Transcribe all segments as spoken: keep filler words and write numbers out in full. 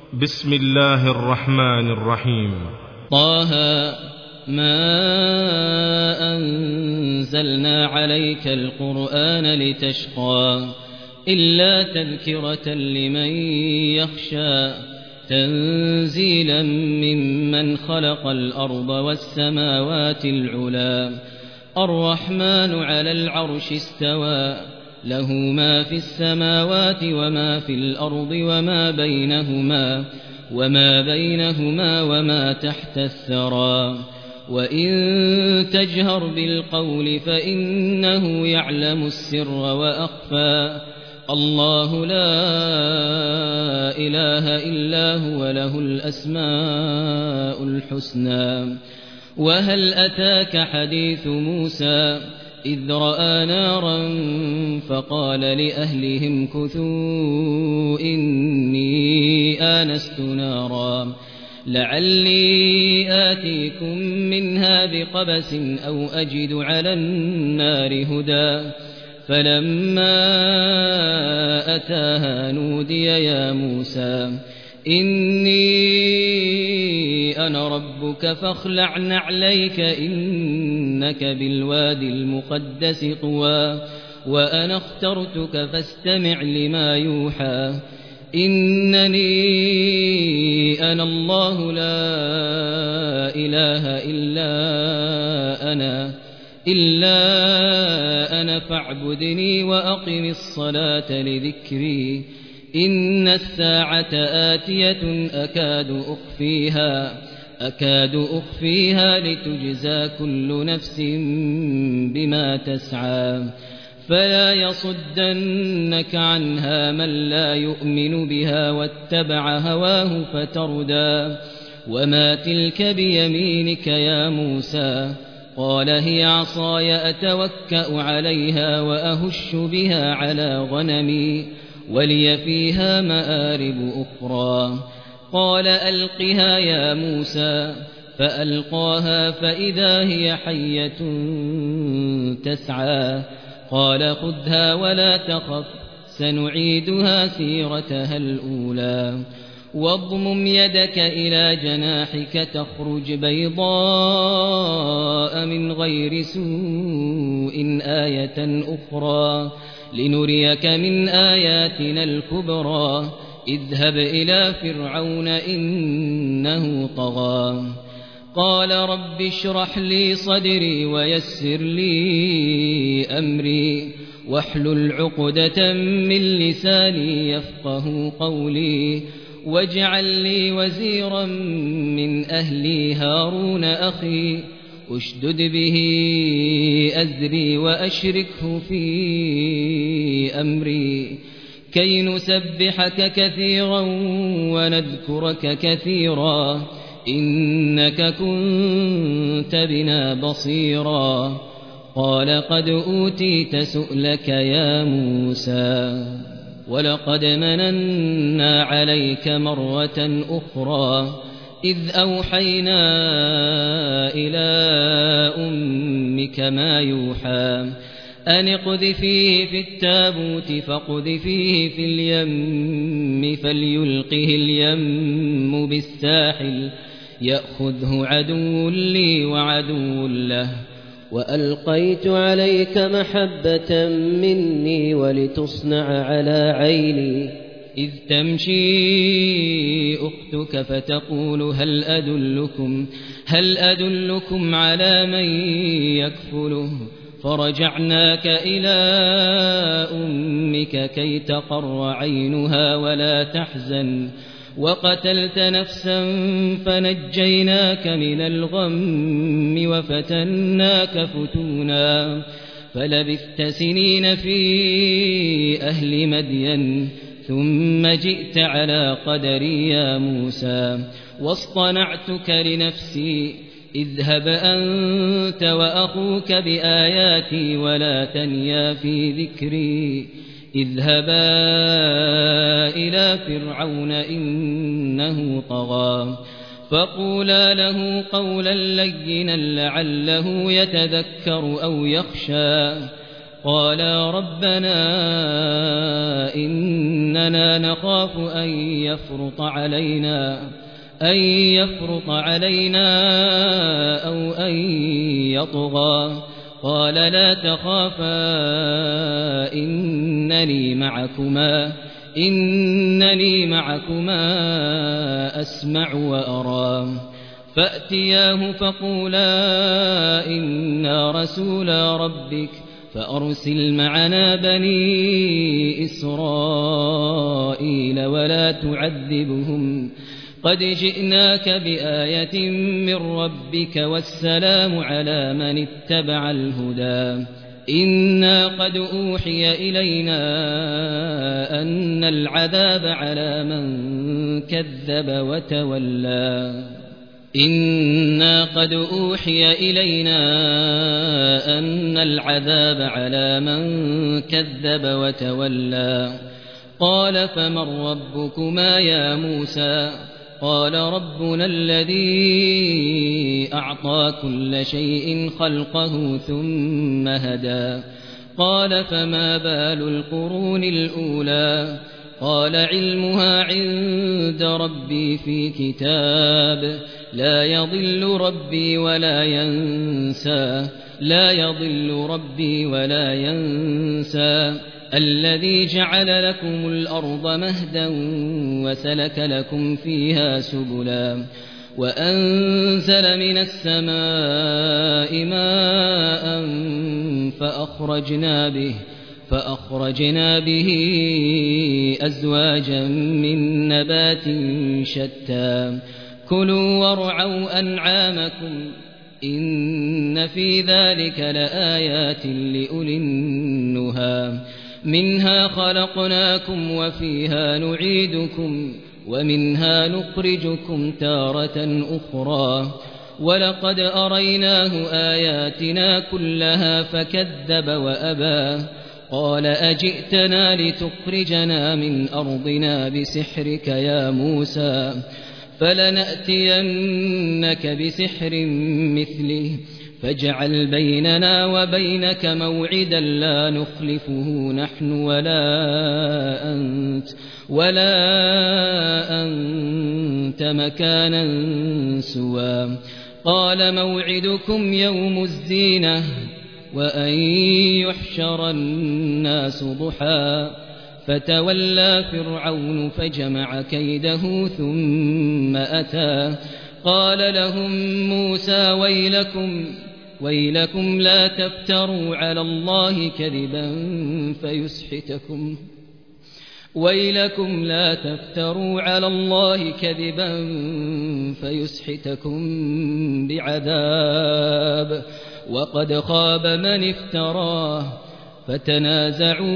بسم الله الرحمن الرحيم. طه ما أنزلنا عليك القرآن لتشقى إلا تذكرة لمن يخشى تنزيلا ممن خلق الأرض والسماوات العلى الرحمن على العرش استوى له ما في السماوات وما في الأرض وما بينهما وما بينهما وما تحت الثرى وإن تجهر بالقول فإنه يعلم السر وأخفى الله لا إله إلا هو له الأسماء الحسنى. وهل أتاك حديث موسى إذ رأى نارا فقال لأهلهم كثوا إني آنست نارا لعلي آتيكم منها بقبس أو أجد على النار هدى فلما أتاها نودي يا موسى إني أنا ربك فاخلع نعليك إنك بالوادي المقدس طوى وأنا اخترتك فاستمع لما يوحى إنني أنا الله لا إله إلا أنا إلا أنا فاعبدني وأقم الصلاة لذكري إن الساعة آتية أكاد أخفيها أكاد أخفيها لتجزى كل نفس بما تسعى فلا يصدنك عنها من لا يؤمن بها واتبع هواه فتردى وما تلك بيمينك يا موسى قال هي عصاي أتوكأ عليها وأهش بها على غنمي ولي فيها مآرب أخرى قال ألقها يا موسى فألقاها فإذا هي حية تسعى قال خذها ولا تخف سنعيدها سيرتها الأولى واضمم يدك إلى جناحك تخرج بيضاء من غير سوء آية أخرى لنريك من آياتنا الكبرى اذهب إلى فرعون إنه طغى قال رب اشرح لي صدري ويسر لي أمري واحلل عقدة من لساني يفقه قولي واجعل لي وزيرا من أهلي هارون أخي أشدد به أزري وأشركه في أمري كي نسبحك كثيرا ونذكرك كثيرا إنك كنت بنا بصيرا قال قد أوتيت سؤلك يا موسى ولقد مننا عليك مرة أخرى إذ أوحينا إلى أمك ما يوحى أن اقذفيه في التابوت فاقذفيه في اليم فليلقه اليم بالساحل يأخذه عدو لي وعدو له وألقيت عليك محبة مني ولتصنع على عيني إذ تمشي أختك فتقول هل أدلكم هل أدلكم على من يكفله فرجعناك إلى أمك كي تقر عينها ولا تحزن وقتلت نفسا فنجيناك من الغم وفتناك فتونا فلبثت سنين في أهل مدين ثم جئت على قدري يا موسى واصطنعتك لنفسي اذهب أنت وأخوك بآياتي ولا تنيا في ذكري اذهبا إلى فرعون إنه طغى فقولا له قولا لينا لعله يتذكر أو يخشى قالا ربنا إننا نخاف أن يفرط علينا أن يفرط علينا أو أن يطغى قال لا تخافا إنني معكما إنني معكما أسمع وأرى فأتياه فقولا إنا رسولا ربك فأرسل معنا بني إسرائيل ولا تعذبهم قد جئناك بآية من ربك والسلام على من اتبع الهدى إنا قد أوحي إلينا أن العذاب على من كذب وتولى إنا قد أوحي إلينا أن العذاب على من كذب وتولى قال فمن ربكما يا موسى قال ربنا الذي أعطى كل شيء خلقه ثم هدى قال فما بال القرون الأولى قال علمها عند ربي في كتاب لا يضل ربي ولا ينسى لا يضل ربي ولا ينسى الذي جعل لكم الأرض مهدا وسلك لكم فيها سبلا وأنزل من السماء ماء فأخرجنا به فأخرجنا به أزواجا من نبات شتى كلوا وارعوا أنعامكم إن في ذلك لآيات لأولي النهى منها خلقناكم وفيها نعيدكم ومنها نخرجكم تارة أخرى ولقد أريناه آياتنا كلها فكذب وأبى قال أجئتنا لتخرجنا من أرضنا بسحرك يا موسى فلنأتينك بسحر مثله فاجعل بيننا وبينك موعدا لا نخلفه نحن ولا أنت ولا أنت مكانا سوى قال موعدكم يوم الزينة وأن يحشر الناس ضحى فتولى فرعون فجمع كيده ثم أتى قال لهم موسى ويلكم ويلكم لا تفتروا على الله كذبا فيسحتكم ويلكم لا تفتروا على الله كذبا فيسحتكم بعذاب وقد خاب من افتراه فتنازعوا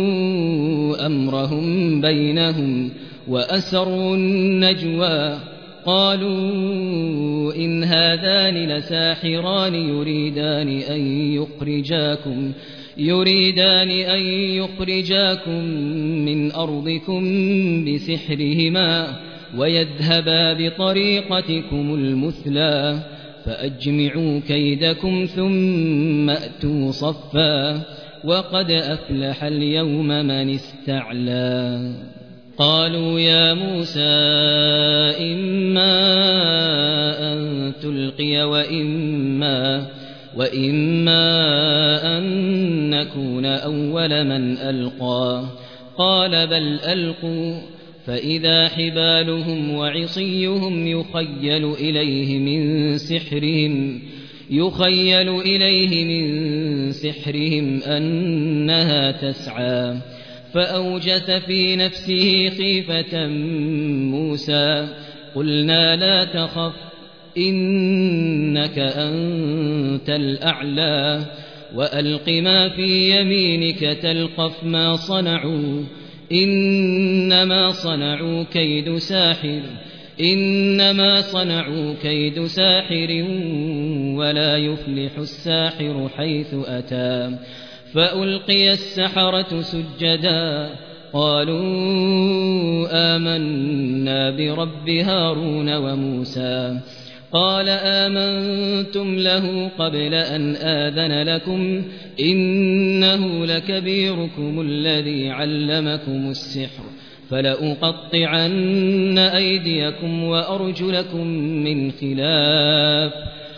أمرهم بينهم وأسروا النجوى قالوا إن هذان لساحران يريدان أن يخرجاكم يريدان أن يخرجاكم من أرضكم بسحرهما ويذهبا بطريقتكم المثلى فأجمعوا كيدكم ثم أتوا صفا وقد أفلح اليوم من استعلى قالوا يا موسى إما أن تلقي وإما وإما أن نكون أول من ألقى قال بل ألقوا فإذا حبالهم وعصيهم يخيل إليه من سحرهم يخيل إليه من سحرهم أنها تسعى فأوجس في نفسه خيفة موسى قلنا لا تخف إنك أنت الأعلى وألق ما في يمينك تلقف ما صنعوا إنما صنعوا كيد ساحر إنما صنعوا كيد ساحر ولا يفلح الساحر حيث أتى فألقي السحرة سجدا قالوا آمنا برب هارون وموسى قال آمنتم له قبل أن آذن لكم إنه لكبيركم الذي علمكم السحر فلأقطعن أيديكم وأرجلكم من خلاف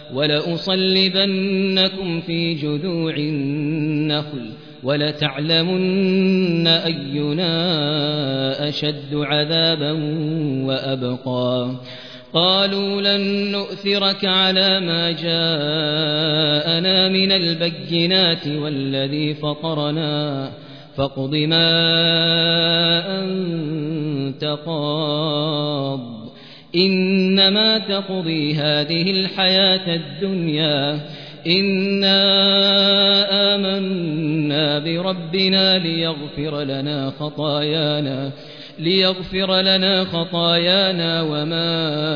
ولأصلبنكم في جذوع النخل ولتعلمن أينا أشد عذابا وأبقى قالوا لن نؤثرك على ما جاءنا من البينات والذي فطرنا فاقض ما أنت قاض إنما تقضي هذه الحياة الدنيا إنا آمنا بربنا ليغفر لنا خطايانا ليغفر لنا خطايانا وما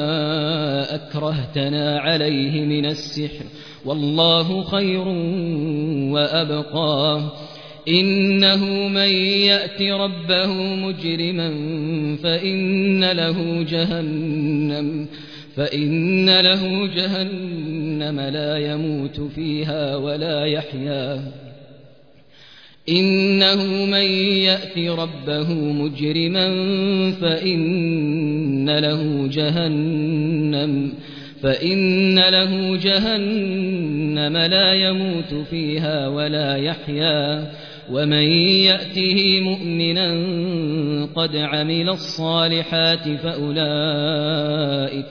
أكرهتنا عليه من السحر والله خير وأبقى إنه من يأت ربه مجرما فإن له جهنم فإن له جهنم لا يموت فيها ولا يحيا إنه من يأت ربه مجرما فإن له جهنم فإن له جهنم لا يموت فيها ولا يحيا ومن يأته مؤمنا قد عمل الصالحات فأولئك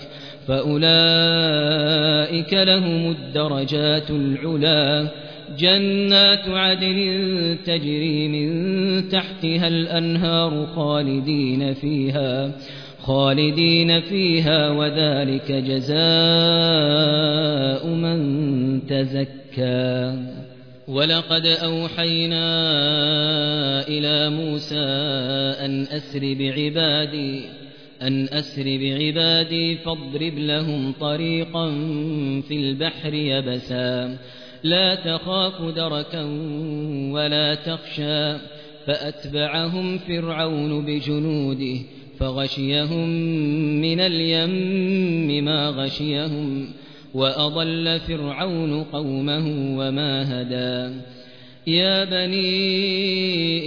فأولئك لهم الدرجات العلا جنات عدن تجري من تحتها الأنهار خالدين فيها خالدين فيها وذلك جزاء من تزكى ولقد أوحينا إلى موسى أن أسر بعبادي أن أسر بعبادي فاضرب لهم طريقا في البحر يبسا لا تخاف دركا ولا تخشى فأتبعهم فرعون بجنوده فغشيهم من اليم ما غشيهم وأضل فرعون قومه وما هدى يا بني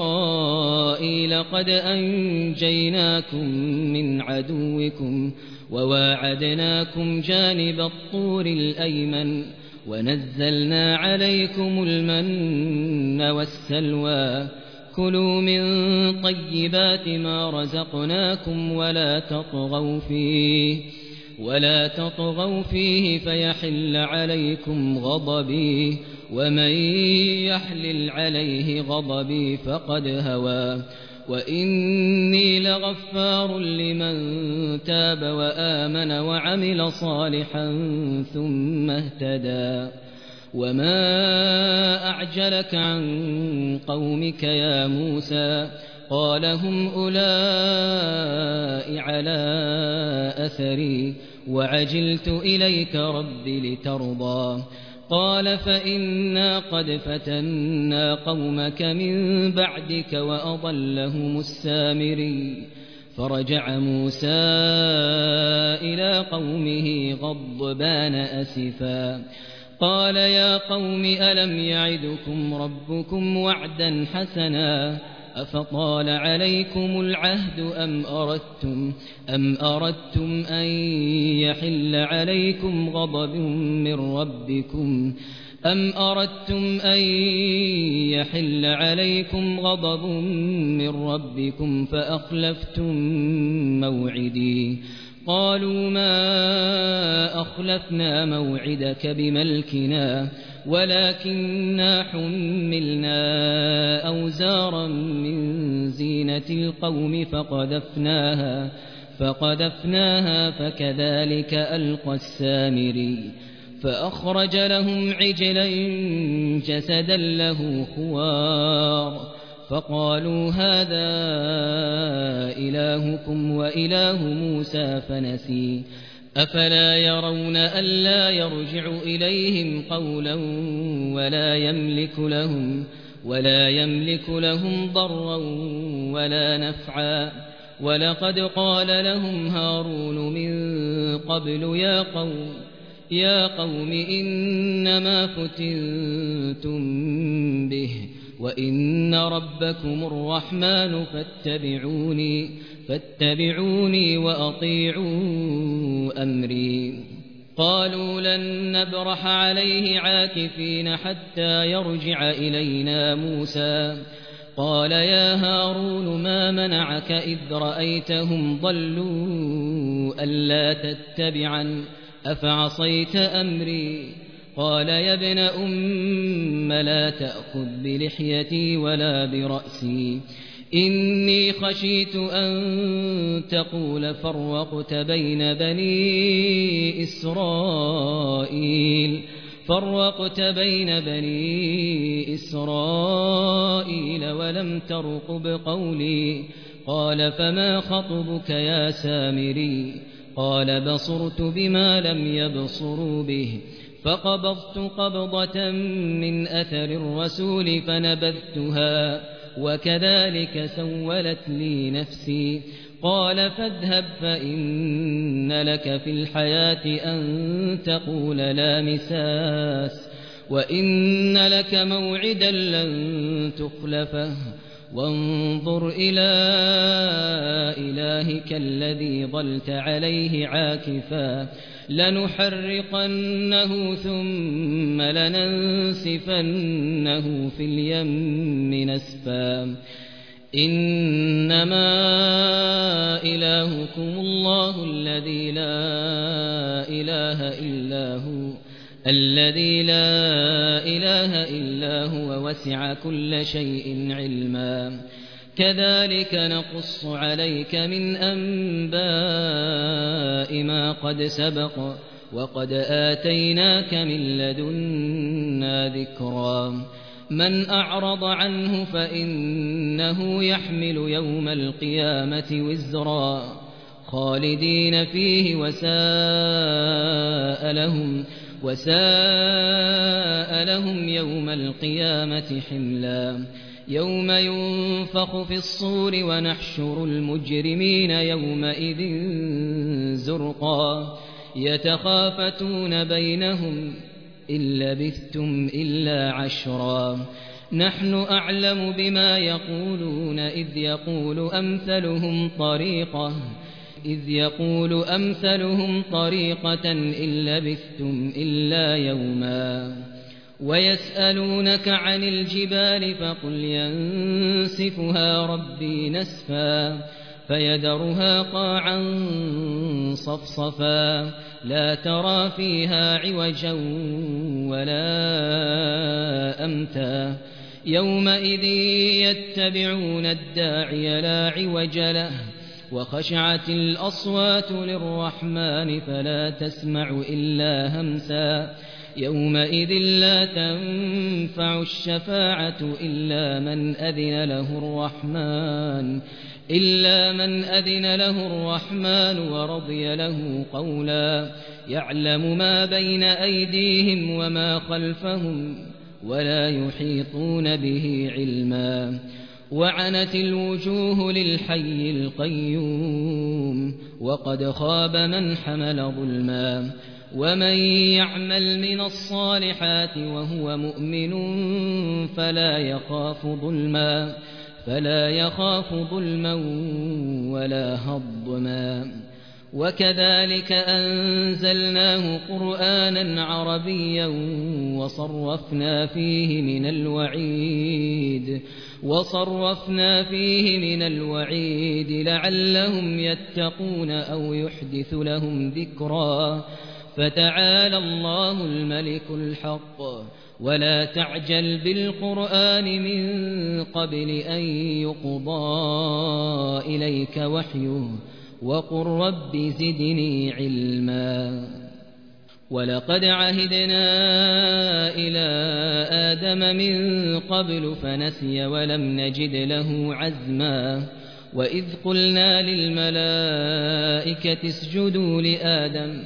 إسرائيل قد أنجيناكم من عدوكم وواعدناكم جانب الطور الأيمن ونزلنا عليكم المن والسلوى كلوا من طيبات ما رزقناكم ولا تطغوا فيه ولا تطغوا فيه فيحل عليكم غضبي ومن يحلل عليه غضبي فقد هوى وإني لغفار لمن تاب وآمن وعمل صالحا ثم اهتدى وما أعجلك عن قومك يا موسى قال هم أولئك على أثري وعجلت إليك رب لترضى قال فإنا قد فتنا قومك من بعدك وأضلهم السامري فرجع موسى إلى قومه غضبان أسفا قال يا قوم ألم يعدكم ربكم وعدا حسنا أفطال عليكم العهد أم أردتم أم أردتم أن يحل عليكم غضب من ربكم أم أردتم أن يحل عليكم غضب من ربكم فأخلفتم موعدي قالوا ما أخلفنا موعدك بملكنا ولكننا حملنا أوزارا من زينة القوم فقذفناها فقذفناها فكذلك ألقى السامري فأخرج لهم عجلا جسدا له خوار فقالوا هذا إلهكم وإله موسى فنسي أفلا يرون ألا يرجع إليهم قولا ولا يملك لهم ولا يملك لهم ضرا ولا نفعا ولقد قال لهم هارون من قبل يا قوم يا قوم إنما فتنتم به وإن ربكم الرحمن فاتبعوني فاتبعوني وأطيعوا أمري قالوا لن نبرح عليه عاكفين حتى يرجع إلينا موسى قال يا هارون ما منعك إذ رأيتهم ضلوا ألا تتبعا أفعصيت أمري قال يا ابن أم لا تأخذ بلحيتي ولا برأسي إني خشيت أن تقول فرقت بين بني إسرائيل فرقت بين بني إسرائيل ولم ترقب قولي قال فما خطبك يا سامري قال بصرت بما لم يبصروا به فقبضت قبضة من أثر الرسول فنبذتها وكذلك سولت لي نفسي قال فاذهب فإن لك في الحياة أن تقول لا مساس وإن لك موعدا لن تخلفه وانظر إلى إلهك الذي ظلت عليه عاكفا لنحرقنه ثم لننسفنه في اليم نسفا إنما إلهكم الله الذي لا إله إلا هو الذي لا إله إلا هو وسع كل شيء علما كذلك نقص عليك من أنباء ما قد سبق وقد آتيناك من لدنا ذكرا من أعرض عنه فإنه يحمل يوم القيامة وزرا خالدين فيه وساء لهم وساء لهم يوم القيامة حملا يوم ينفخ في الصور ونحشر المجرمين يومئذ زرقا يتخافتون بينهم إن لبثتم إلا عشرا نحن أعلم بما يقولون إذ يقول أمثلهم طريقة إذ يقول أمثلهم طريقة إن لبثتم إلا يوما ويسألونك عن الجبال فقل ينسفها ربي نسفا فيذرها قاعا صفصفا لا ترى فيها عوجا ولا أمتا يومئذ يتبعون الداعي لا عوج له وخشعت الأصوات للرحمن فلا تسمع إلا همسا يومئذ لا تنفع الشفاعة إلا من أذن له الرحمن إلا من أذن له الرحمن ورضي له قولا يعلم ما بين أيديهم وما خلفهم ولا يحيطون به علما وعنت الوجوه للحي القيوم وقد خاب من حمل ظلما ومن يعمل من الصالحات وهو مؤمن فلا يخاف ظلما فلا يخاف ظلما ولا هضما وكذلك أنزلناه قرآنا عربيا وصرفنا فيه من الوعيد وصرفنا فيه من الوعيد لعلهم يتقون أو يحدث لهم ذكرا فتعالى الله الملك الحق ولا تعجل بالقرآن من قبل أن يقضى إليك وحيه وقل رب زدني علما ولقد عهدنا إلى آدم من قبل فنسي ولم نجد له عزما وإذ قلنا للملائكة اسجدوا لآدم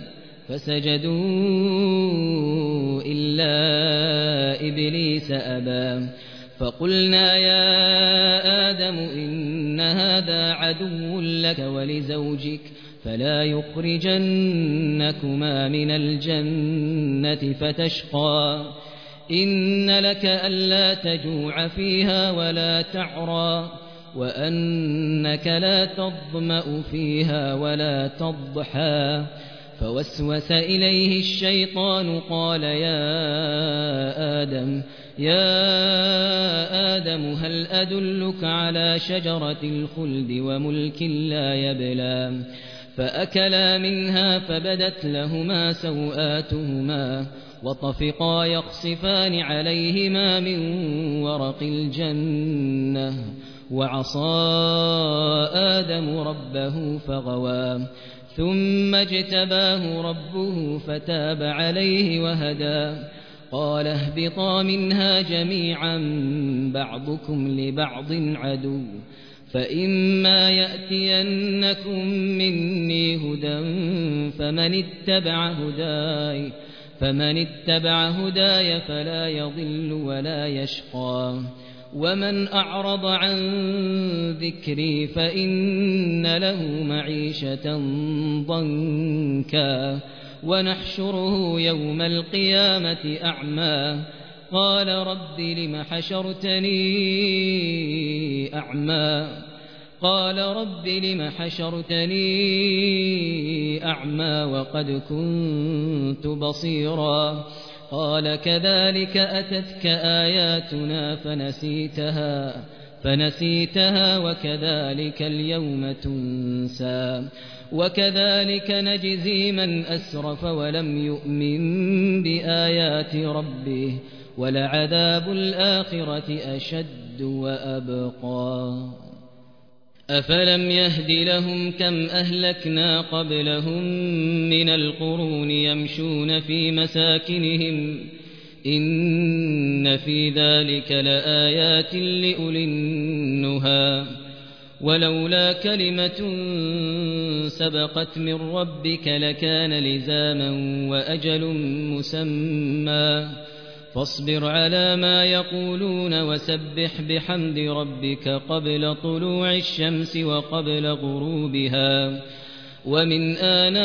فسجدوا إلا إبليس أبى فقلنا يا آدم إن هذا عدو لك ولزوجك فلا يخرجنكما من الجنة فتشقى إن لك ألا تجوع فيها ولا تعرى وأنك لا تظمأ فيها ولا تضحى فوسوس إليه الشيطان قال يا آدم يا آدم هل أدلك على شجرة الخلد وملك لا يبلى فأكلا منها فبدت لهما سوآتهما وطفقا يخصفان عليهما من ورق الجنة وعصى آدم ربه فغوى ثم اجتباه ربه فتاب عليه وهدى قال اهبطا منها جميعا بعضكم لبعض عدو فإما يأتينكم مني هدى فمن اتبع هداي فمن اتبع هداي فلا يضل ولا يشقى ومن أعرض عن ذكري فإن له معيشة ضنكا ونحشره يوم القيامة أعمى قال رب لم حشرتني أعمى قال رب لم حشرتني أعمى وقد كنت بصيرا قال كذلك أتتك آياتنا فنسيتها فنسيتها وكذلك اليوم تنسى وكذلك نجزي من أسرف ولم يؤمن بآيات ربه ولعذاب الآخرة أشد وأبقى أفلم يهد لهم كم أهلكنا قبلهم من القرون يمشون في مساكنهم إن في ذلك لآيات لأولي النهى ولولا كلمة سبقت من ربك لكان لزاما وأجل مسمى فاصبر على ما يقولون وسبح بحمد ربك قبل طلوع الشمس وقبل غروبها ومن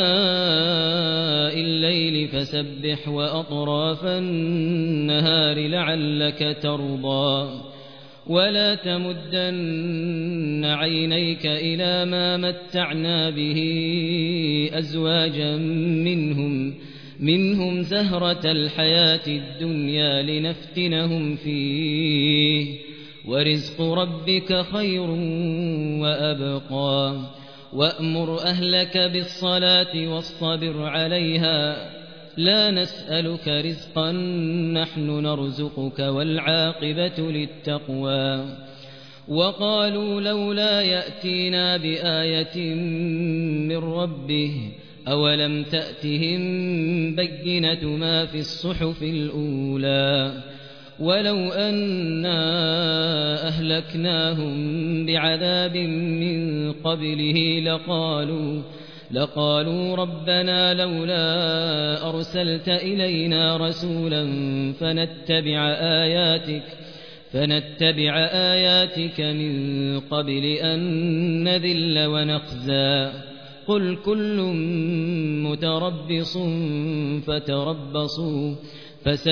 آناء الليل فسبح وأطراف النهار لعلك ترضى ولا تمدن عينيك إلى ما متعنا به أزواجا منهم منهم زهرة الحياة الدنيا لنفتنهم فيه ورزق ربك خير وأبقى وأمر أهلك بالصلاة واصطبر عليها لا نسألك رزقا نحن نرزقك والعاقبة للتقوى وقالوا لولا يأتينا بآية من ربه أولم تأتهم بينة ما في الصحف الأولى ولو أنا أهلكناهم بعذاب من قبله لقالوا لقالوا ربنا لولا أرسلت إلينا رسولا فنتبع آياتك فنتبع آياتك من قبل أن نذل ونخزى قل كل متربص فتربصوا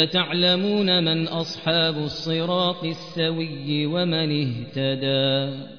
فستعلمون من أصحاب الصراط السوي ومن اهتدى.